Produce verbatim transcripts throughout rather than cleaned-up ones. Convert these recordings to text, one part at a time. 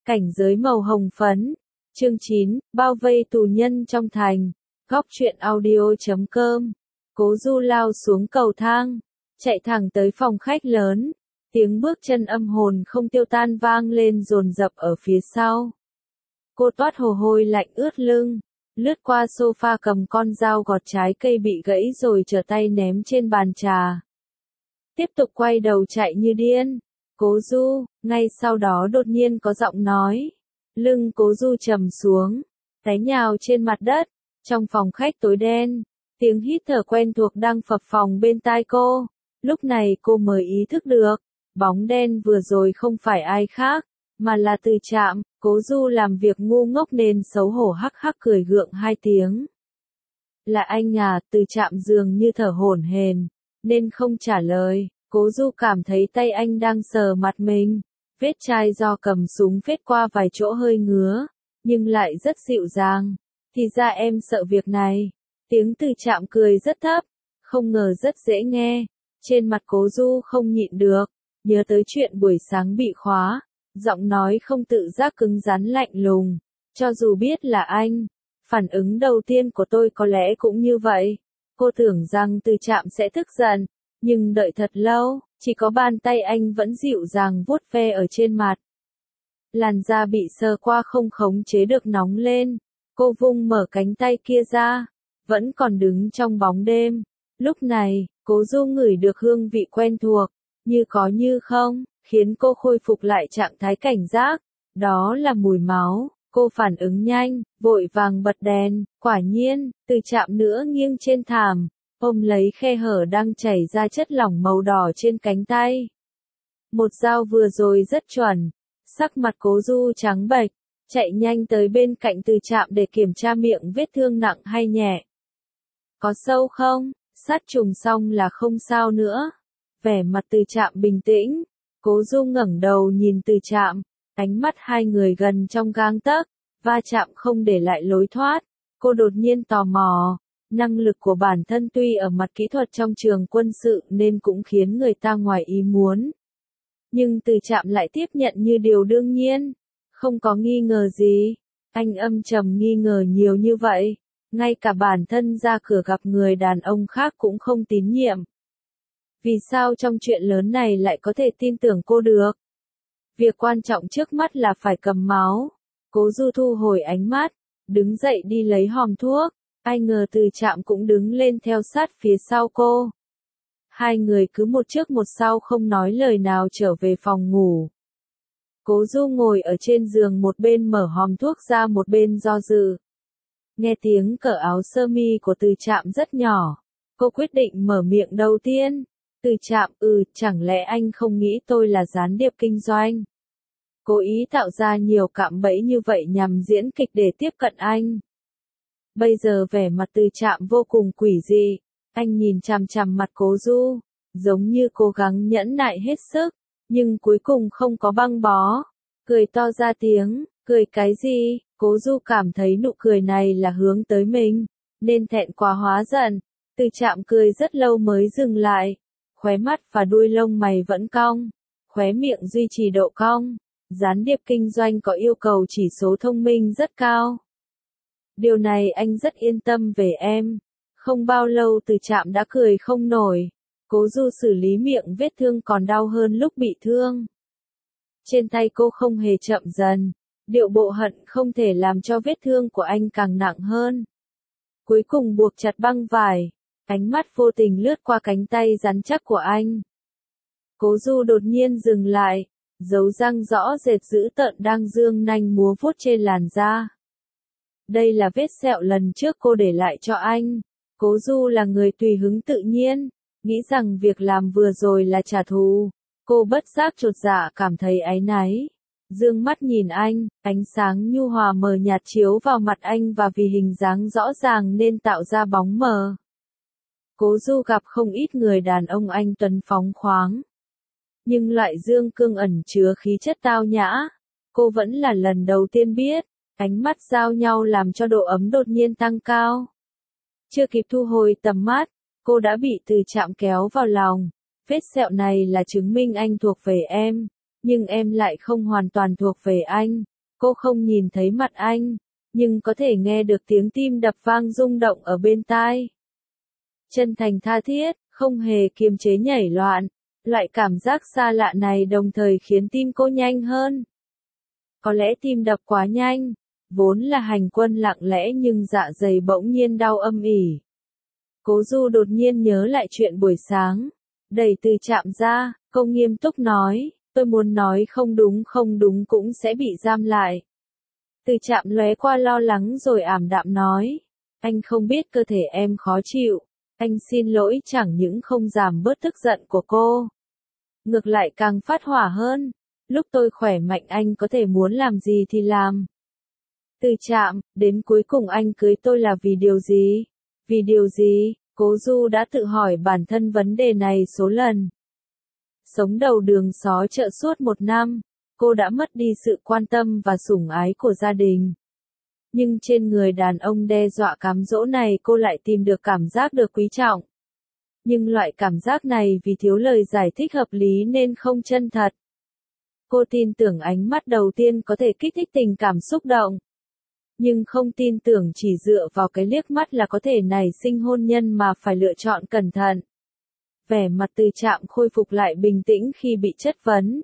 Cảnh giới màu hồng phấn. Chương chín, bao vây tù nhân trong thành. Góc truyện audio chấm com. Cố Du lao xuống cầu thang, chạy thẳng tới phòng khách lớn. Tiếng bước chân âm hồn không tiêu tan vang lên dồn dập ở phía sau. Cô toát mồ hôi lạnh ướt lưng, lướt qua sofa cầm con dao gọt trái cây bị gãy rồi trở tay ném trên bàn trà. Tiếp tục quay đầu chạy như điên. Cố Du, ngay sau đó đột nhiên có giọng nói. Lưng Cố Du trầm xuống, té nhào trên mặt đất. Trong phòng khách tối đen, tiếng hít thở quen thuộc đang phập phồng bên tai cô. Lúc này cô mới ý thức được, bóng đen vừa rồi không phải ai khác, mà là Từ Trạm. Cố Du làm việc ngu ngốc nên xấu hổ hắc hắc cười gượng hai tiếng. Là anh à? Từ Trạm dường như thở hổn hển, nên không trả lời. Cố Du cảm thấy tay anh đang sờ mặt mình. Vết chai do cầm súng vết qua vài chỗ hơi ngứa, nhưng lại rất dịu dàng. Thì ra em sợ việc này. Tiếng Từ Trạm cười rất thấp, không ngờ rất dễ nghe. Trên mặt Cố Du không nhịn được, nhớ tới chuyện buổi sáng bị khóa. Giọng nói không tự giác cứng rắn lạnh lùng. Cho dù biết là anh, phản ứng đầu tiên của tôi có lẽ cũng như vậy. Cô tưởng rằng Từ Trạm sẽ tức giận, nhưng đợi thật lâu, chỉ có bàn tay anh vẫn dịu dàng vuốt ve ở trên mặt. Làn da bị sờ qua không khống chế được nóng lên. Cô vung mở cánh tay kia ra, vẫn còn đứng trong bóng đêm. Lúc này, Cố Du ngửi được hương vị quen thuộc, như có như không, khiến cô khôi phục lại trạng thái cảnh giác. Đó là mùi máu. Cô phản ứng nhanh, vội vàng bật đèn. Quả nhiên, Từ Trạm nữa nghiêng trên thảm, ôm lấy khe hở đang chảy ra chất lỏng màu đỏ trên cánh tay. Một dao vừa rồi rất chuẩn. Sắc mặt Cố Du trắng bệch, chạy nhanh tới bên cạnh Từ Trạm để kiểm tra miệng vết thương nặng hay nhẹ. Có sâu không? Sát trùng xong là không sao nữa. Vẻ mặt Từ Trạm bình tĩnh. Cố Du ngẩng đầu nhìn Từ Trạm, ánh mắt hai người gần trong gang tấc, va chạm không để lại lối thoát. Cô đột nhiên tò mò, năng lực của bản thân tuy ở mặt kỹ thuật trong trường quân sự nên cũng khiến người ta ngoài ý muốn. Nhưng Từ Trạm lại tiếp nhận như điều đương nhiên, không có nghi ngờ gì. Anh âm trầm nghi ngờ nhiều như vậy, ngay cả bản thân ra cửa gặp người đàn ông khác cũng không tín nhiệm. Vì sao trong chuyện lớn này lại có thể tin tưởng cô được? Việc quan trọng trước mắt là phải cầm máu. Cố Du thu hồi ánh mắt, đứng dậy đi lấy hòm thuốc. Ai ngờ Từ Trạm cũng đứng lên theo sát phía sau cô. Hai người cứ một trước một sau không nói lời nào trở về phòng ngủ. Cố Du ngồi ở trên giường, một bên mở hòm thuốc ra một bên do dự. Nghe tiếng cởi áo sơ mi của Từ Trạm rất nhỏ, cô quyết định mở miệng đầu tiên. Từ Trạm, ừ, chẳng lẽ anh không nghĩ tôi là gián điệp kinh doanh? Cố ý tạo ra nhiều cạm bẫy như vậy nhằm diễn kịch để tiếp cận anh. Bây giờ vẻ mặt Từ Trạm vô cùng quỷ dị. Anh nhìn chằm chằm mặt Cố Du, giống như cố gắng nhẫn nại hết sức, nhưng cuối cùng không có băng bó. Cười to ra tiếng, cười cái gì? Cố Du cảm thấy nụ cười này là hướng tới mình, nên thẹn quá hóa giận. Từ Trạm cười rất lâu mới dừng lại, khóe mắt và đuôi lông mày vẫn cong, khóe miệng duy trì độ cong. Gián điệp kinh doanh có yêu cầu chỉ số thông minh rất cao. Điều này anh rất yên tâm về em. Không bao lâu Từ Trạm đã cười không nổi. Cố Du xử lý miệng vết thương còn đau hơn lúc bị thương. Trên tay cô không hề chậm dần. Điệu bộ hận không thể làm cho vết thương của anh càng nặng hơn. Cuối cùng buộc chặt băng vải. Ánh mắt vô tình lướt qua cánh tay rắn chắc của anh. Cố Du đột nhiên dừng lại. Dấu răng rõ rệt dữ tợn đang dương nanh múa vuốt trên làn da. Đây là vết sẹo lần trước cô để lại cho anh. Cố Du là người tùy hứng tự nhiên, nghĩ rằng việc làm vừa rồi là trả thù. Cô bất giác chột dạ cảm thấy áy náy. Dương mắt nhìn anh, ánh sáng nhu hòa mờ nhạt chiếu vào mặt anh và vì hình dáng rõ ràng nên tạo ra bóng mờ. Cố Du gặp không ít người đàn ông anh tuấn phóng khoáng, nhưng loại dương cương ẩn chứa khí chất tao nhã. Cô vẫn là lần đầu tiên biết. Ánh mắt giao nhau làm cho độ ấm đột nhiên tăng cao. Chưa kịp thu hồi tầm mắt, cô đã bị Từ Trạm kéo vào lòng. Vết sẹo này là chứng minh anh thuộc về em, nhưng em lại không hoàn toàn thuộc về anh. Cô không nhìn thấy mặt anh, nhưng có thể nghe được tiếng tim đập vang rung động ở bên tai. Chân thành tha thiết, không hề kiềm chế nhảy loạn. Loại cảm giác xa lạ này đồng thời khiến tim cô nhanh hơn. Có lẽ tim đập quá nhanh, vốn là hành quân lặng lẽ nhưng dạ dày bỗng nhiên đau âm ỉ. Cố Du đột nhiên nhớ lại chuyện buổi sáng, đẩy Từ Trạm ra, cô nghiêm túc nói, tôi muốn nói không đúng không đúng cũng sẽ bị giam lại. Từ Trạm lóe qua lo lắng rồi ảm đạm nói, anh không biết cơ thể em khó chịu, anh xin lỗi chẳng những không giảm bớt tức giận của cô. Ngược lại càng phát hỏa hơn, lúc tôi khỏe mạnh anh có thể muốn làm gì thì làm. Từ Trạm, đến cuối cùng anh cưới tôi là vì điều gì? Vì điều gì? Cố Du đã tự hỏi bản thân vấn đề này số lần. Sống đầu đường xó chợ suốt một năm, cô đã mất đi sự quan tâm và sủng ái của gia đình. Nhưng trên người đàn ông đe dọa cám dỗ này cô lại tìm được cảm giác được quý trọng. Nhưng loại cảm giác này vì thiếu lời giải thích hợp lý nên không chân thật. Cô tin tưởng ánh mắt đầu tiên có thể kích thích tình cảm xúc động. Nhưng không tin tưởng chỉ dựa vào cái liếc mắt là có thể nảy sinh hôn nhân mà phải lựa chọn cẩn thận. Vẻ mặt Từ Trạm khôi phục lại bình tĩnh khi bị chất vấn.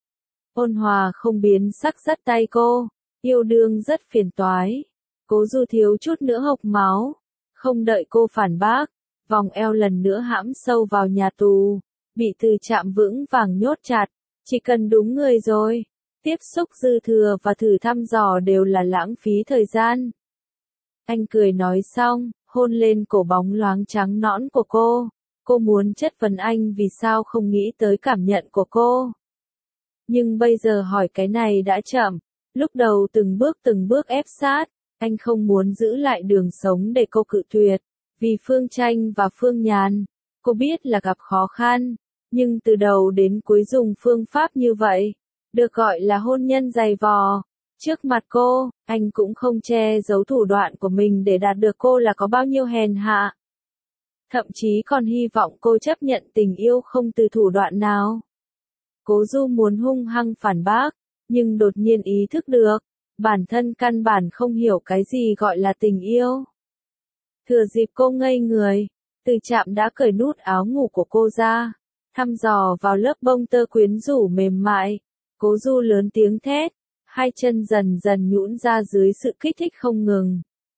Ôn hòa không biến sắc dắt tay cô, yêu đương rất phiền toái. Cố Du thiếu chút nữa hộc máu. Không đợi cô phản bác, vòng eo lần nữa hãm sâu vào nhà tù, bị Từ Trạm vững vàng nhốt chặt. Chỉ cần đúng người rồi, tiếp xúc dư thừa và thử thăm dò đều là lãng phí thời gian. Anh cười nói xong, hôn lên cổ bóng loáng trắng nõn của cô. Cô muốn chất vấn anh vì sao không nghĩ tới cảm nhận của cô. Nhưng bây giờ hỏi cái này đã chậm. Lúc đầu từng bước từng bước ép sát, anh không muốn giữ lại đường sống để cô cự tuyệt. Vì Phương Tranh và Phương Nhàn, cô biết là gặp khó khăn, nhưng từ đầu đến cuối dùng phương pháp như vậy, được gọi là hôn nhân dày vò. Trước mặt cô, anh cũng không che giấu thủ đoạn của mình để đạt được cô là có bao nhiêu hèn hạ. Thậm chí còn hy vọng cô chấp nhận tình yêu không từ thủ đoạn nào. Cố Du muốn hung hăng phản bác, nhưng đột nhiên ý thức được, bản thân căn bản không hiểu cái gì gọi là tình yêu. Thừa dịp cô ngây người, Từ Trạm đã cởi nút áo ngủ của cô ra, thăm dò vào lớp bông tơ quyến rũ mềm mại. Cố Du lớn tiếng thét, hai chân dần dần nhũn ra dưới sự kích thích không ngừng.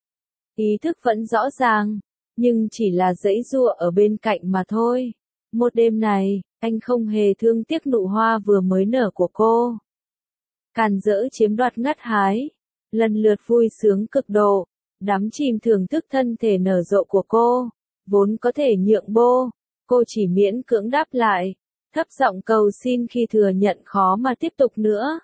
Ý thức vẫn rõ ràng, nhưng chỉ là giãy giụa ở bên cạnh mà thôi. Một đêm này, anh không hề thương tiếc nụ hoa vừa mới nở của cô. Càn rỡ chiếm đoạt ngất hái, lần lượt vui sướng cực độ, đắm chìm thưởng thức thân thể nở rộ của cô. Vốn có thể nhượng bộ, cô chỉ miễn cưỡng đáp lại, thấp giọng cầu xin khi thừa nhận khó mà tiếp tục nữa.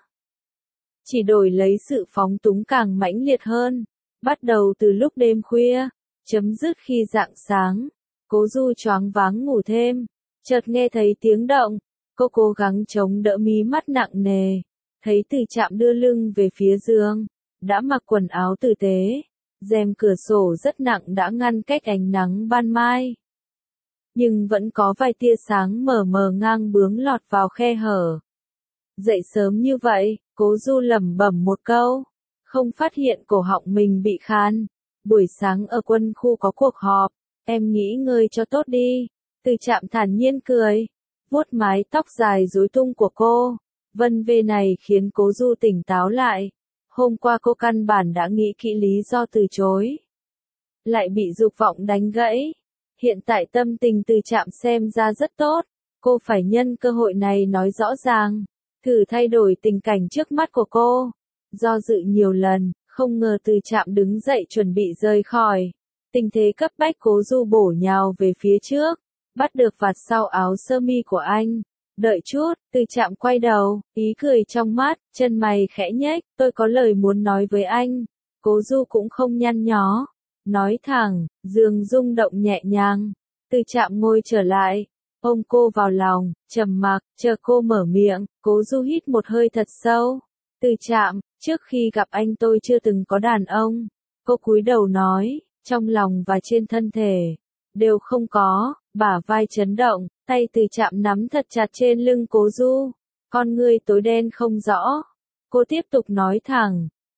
Chỉ đổi lấy sự phóng túng càng mãnh liệt hơn, bắt đầu từ lúc đêm khuya, chấm dứt khi rạng sáng. Cố Du choáng váng ngủ thêm, chợt nghe thấy tiếng động, cô cố gắng chống đỡ mí mắt nặng nề, thấy Từ Trạm đưa lưng về phía giường, đã mặc quần áo tử tế, rèm cửa sổ rất nặng đã ngăn cách ánh nắng ban mai. Nhưng vẫn có vài tia sáng mờ mờ ngang bướng lọt vào khe hở. Dậy sớm như vậy, Cố Du lẩm bẩm một câu, không phát hiện cổ họng mình bị khan. Buổi sáng ở quân khu có cuộc họp, em nghỉ ngơi cho tốt đi. Từ Trạm thản nhiên cười, vuốt mái tóc dài rối tung của cô. Vân vê này khiến Cố Du tỉnh táo lại. Hôm qua cô căn bản đã nghĩ kỹ lý do từ chối, lại bị dục vọng đánh gãy. Hiện tại tâm tình Từ Trạm xem ra rất tốt, cô phải nhân cơ hội này nói rõ ràng, thử thay đổi tình cảnh trước mắt của cô. Do dự nhiều lần, không ngờ Từ Trạm đứng dậy chuẩn bị rời khỏi. Tình thế cấp bách Cố Du bổ nhào về phía trước, bắt được vạt sau áo sơ mi của anh. Đợi chút, Từ Trạm quay đầu, ý cười trong mắt, chân mày khẽ nhếch, tôi có lời muốn nói với anh. Cố Du cũng không nhăn nhó, nói thẳng, giường rung động nhẹ nhàng. Từ Trạm ngồi trở lại, ôm cô vào lòng, trầm mặc, chờ cô mở miệng. Cố Du hít một hơi thật sâu. Từ Trạm, trước khi gặp anh tôi chưa từng có đàn ông. Cô cúi đầu nói, trong lòng và trên thân thể đều không có. Bả vai chấn động, tay Từ Trạm nắm thật chặt trên lưng Cố Du. Con ngươi tối đen không rõ. Cô tiếp tục nói thẳng,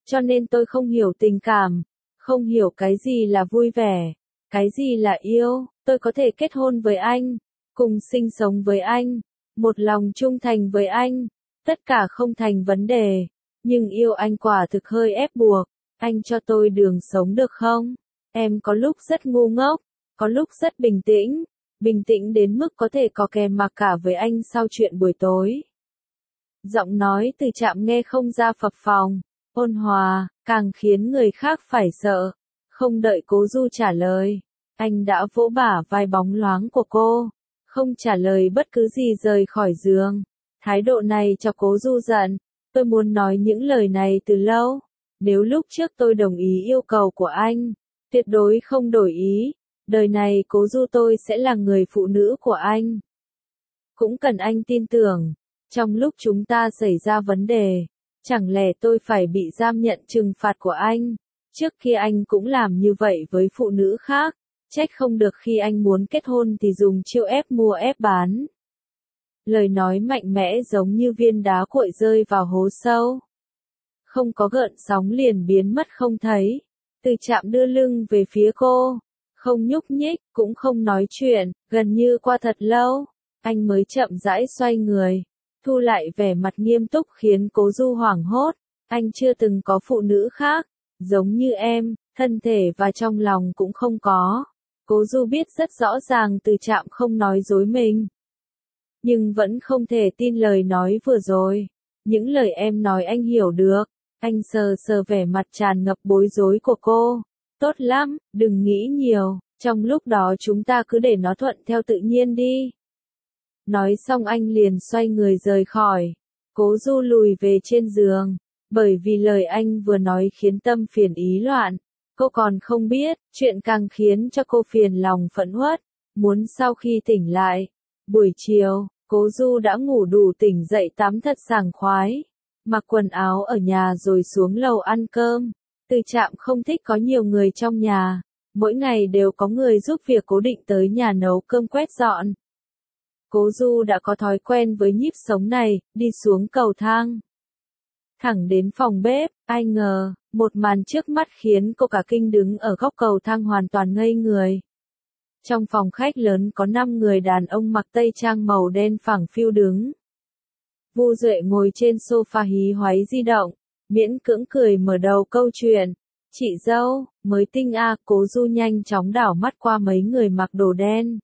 cho nên tôi không hiểu tình cảm, không hiểu cái gì là vui vẻ, cái gì là yêu. Tôi có thể kết hôn với anh, cùng sinh sống với anh, một lòng trung thành với anh, tất cả không thành vấn đề, nhưng yêu anh quả thực hơi ép buộc. Anh cho tôi đường sống được không? Em có lúc rất ngu ngốc, có lúc rất bình tĩnh, bình tĩnh đến mức có thể có kè mặc cả với anh sau chuyện buổi tối. Giọng nói Từ Trạm nghe không ra phập phồng, ôn hòa, càng khiến người khác phải sợ. Không đợi Cố Du trả lời, anh đã vỗ bả vai bóng loáng của cô, không trả lời bất cứ gì rời khỏi giường. Thái độ này cho Cố Du giận, tôi muốn nói những lời này từ lâu. Nếu lúc trước tôi đồng ý yêu cầu của anh, tuyệt đối không đổi ý, đời này Cố Du tôi sẽ là người phụ nữ của anh. Cũng cần anh tin tưởng, trong lúc chúng ta xảy ra vấn đề, chẳng lẽ tôi phải bị giam nhận trừng phạt của anh? Trước khi anh cũng làm như vậy với phụ nữ khác, trách không được khi anh muốn kết hôn thì dùng chiêu ép mua ép bán. Lời nói mạnh mẽ giống như viên đá cuội rơi vào hố sâu. Không có gợn sóng liền biến mất không thấy. Từ Trạm đưa lưng về phía cô, không nhúc nhích, cũng không nói chuyện, gần như qua thật lâu, anh mới chậm rãi xoay người, thu lại vẻ mặt nghiêm túc khiến Cố Du hoảng hốt. Anh chưa từng có phụ nữ khác, giống như em, thân thể và trong lòng cũng không có. Cố Du biết rất rõ ràng Từ Trạm không nói dối mình, nhưng vẫn không thể tin lời nói vừa rồi. Những lời em nói anh hiểu được. Anh sờ sờ vẻ mặt tràn ngập bối rối của cô. Tốt lắm, đừng nghĩ nhiều, trong lúc đó chúng ta cứ để nó thuận theo tự nhiên đi. Nói xong anh liền xoay người rời khỏi. Cố Du lùi về trên giường, bởi vì lời anh vừa nói khiến tâm phiền ý loạn. Cô còn không biết, chuyện càng khiến cho cô phiền lòng phẫn uất, muốn sau khi tỉnh lại. Buổi chiều, Cố Du đã ngủ đủ tỉnh dậy tắm thật sảng khoái, mặc quần áo ở nhà rồi xuống lầu ăn cơm. Từ Trạm không thích có nhiều người trong nhà, mỗi ngày đều có người giúp việc cố định tới nhà nấu cơm quét dọn. Cố Du đã có thói quen với nhíp sống này, đi xuống cầu thang, thẳng đến phòng bếp. Ai ngờ, một màn trước mắt khiến cô cả kinh, đứng ở góc cầu thang hoàn toàn ngây người. Trong phòng khách lớn có năm người đàn ông mặc tây trang màu đen phẳng phiu đứng. Vu Duệ ngồi trên sofa hí hoáy di động, miễn cưỡng cười mở đầu câu chuyện. Chị dâu, mới tinh à? Cố Du nhanh chóng đảo mắt qua mấy người mặc đồ đen.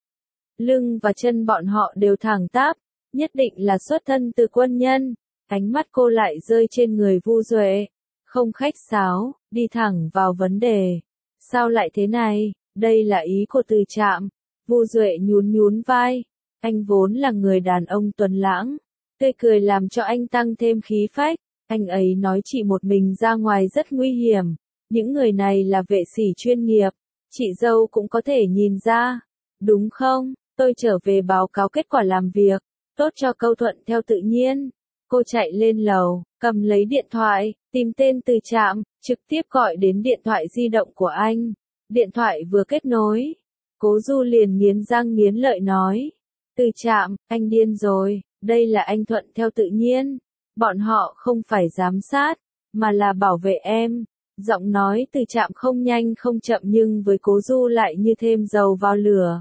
Lưng và chân bọn họ đều thẳng tắp, nhất định là xuất thân từ quân nhân. Ánh mắt cô lại rơi trên người Vu Duệ, không khách sáo, đi thẳng vào vấn đề. Sao lại thế này? Đây là ý của Từ Trạm. Vu Duệ nhún nhún vai. Anh vốn là người đàn ông tuấn lãng, tươi cười làm cho anh tăng thêm khí phách. Anh ấy nói chị một mình ra ngoài rất nguy hiểm. Những người này là vệ sĩ chuyên nghiệp. Chị dâu cũng có thể nhìn ra. Đúng không? Tôi trở về báo cáo kết quả làm việc. Tốt cho câu thuận theo tự nhiên. Cô chạy lên lầu, cầm lấy điện thoại, tìm tên Từ Trạm, trực tiếp gọi đến điện thoại di động của anh. Điện thoại vừa kết nối, Cố Du liền nghiến răng nghiến lợi nói. Từ Trạm, anh điên rồi, đây là anh thuận theo tự nhiên. Bọn họ không phải giám sát, mà là bảo vệ em. Giọng nói Từ Trạm không nhanh không chậm nhưng với Cố Du lại như thêm dầu vào lửa.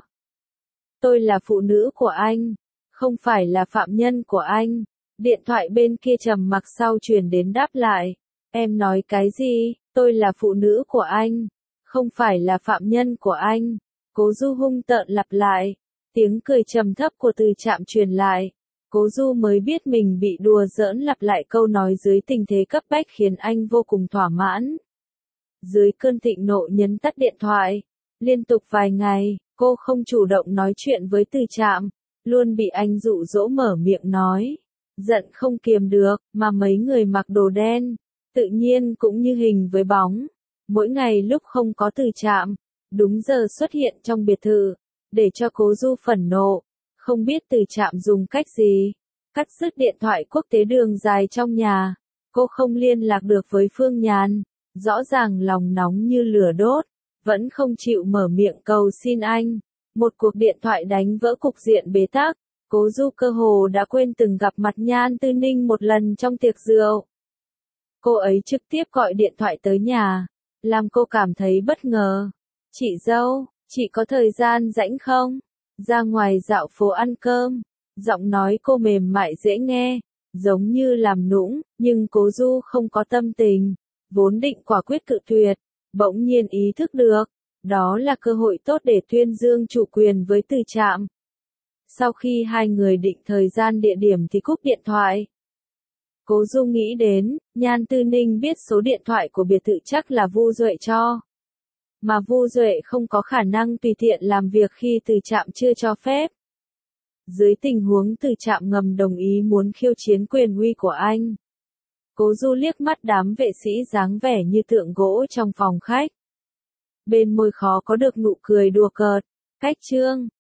Tôi là phụ nữ của anh, không phải là phạm nhân của anh. Điện thoại bên kia trầm mặc sau truyền đến đáp lại. Em nói cái gì? Tôi là phụ nữ của anh, không phải là phạm nhân của anh. Cố Du hung tợn lặp lại. Tiếng cười trầm thấp của Từ Trạm truyền lại. Cố Du mới biết mình bị đùa giỡn, lặp lại câu nói dưới tình thế cấp bách khiến anh vô cùng thỏa mãn. Dưới cơn thịnh nộ nhấn tắt điện thoại. Liên tục vài ngày, cô không chủ động nói chuyện với Từ Trạm, luôn bị anh dụ dỗ mở miệng nói. Giận không kiềm được, mà mấy người mặc đồ đen, tự nhiên cũng như hình với bóng. Mỗi ngày lúc không có Từ Trạm, đúng giờ xuất hiện trong biệt thự, để cho Cố Du phẫn nộ. Không biết Từ Trạm dùng cách gì, cắt dứt điện thoại quốc tế đường dài trong nhà. Cô không liên lạc được với Phương Nhàn, rõ ràng lòng nóng như lửa đốt, vẫn không chịu mở miệng cầu xin anh. Một cuộc điện thoại đánh vỡ cục diện bế tắc. Cố Du cơ hồ đã quên từng gặp mặt Nhan Tư Ninh một lần trong tiệc rượu. Cô ấy trực tiếp gọi điện thoại tới nhà, làm cô cảm thấy bất ngờ. Chị dâu, chị có thời gian rảnh không? Ra ngoài dạo phố ăn cơm. Giọng nói cô mềm mại dễ nghe, giống như làm nũng, nhưng Cố Du không có tâm tình, vốn định quả quyết cự tuyệt, bỗng nhiên ý thức được, đó là cơ hội tốt để tuyên dương chủ quyền với Từ Trạm. Sau khi hai người định thời gian địa điểm thì cúp điện thoại. Cố Du nghĩ đến, Nhan Tư Ninh biết số điện thoại của biệt thự chắc là Vu Duệ cho. Mà Vu Duệ không có khả năng tùy tiện làm việc khi Từ Trạm chưa cho phép. Dưới tình huống Từ Trạm ngầm đồng ý muốn khiêu chiến quyền uy của anh. Cố Du liếc mắt đám vệ sĩ dáng vẻ như tượng gỗ trong phòng khách. Bên môi khó có được nụ cười đùa cợt. Cách chương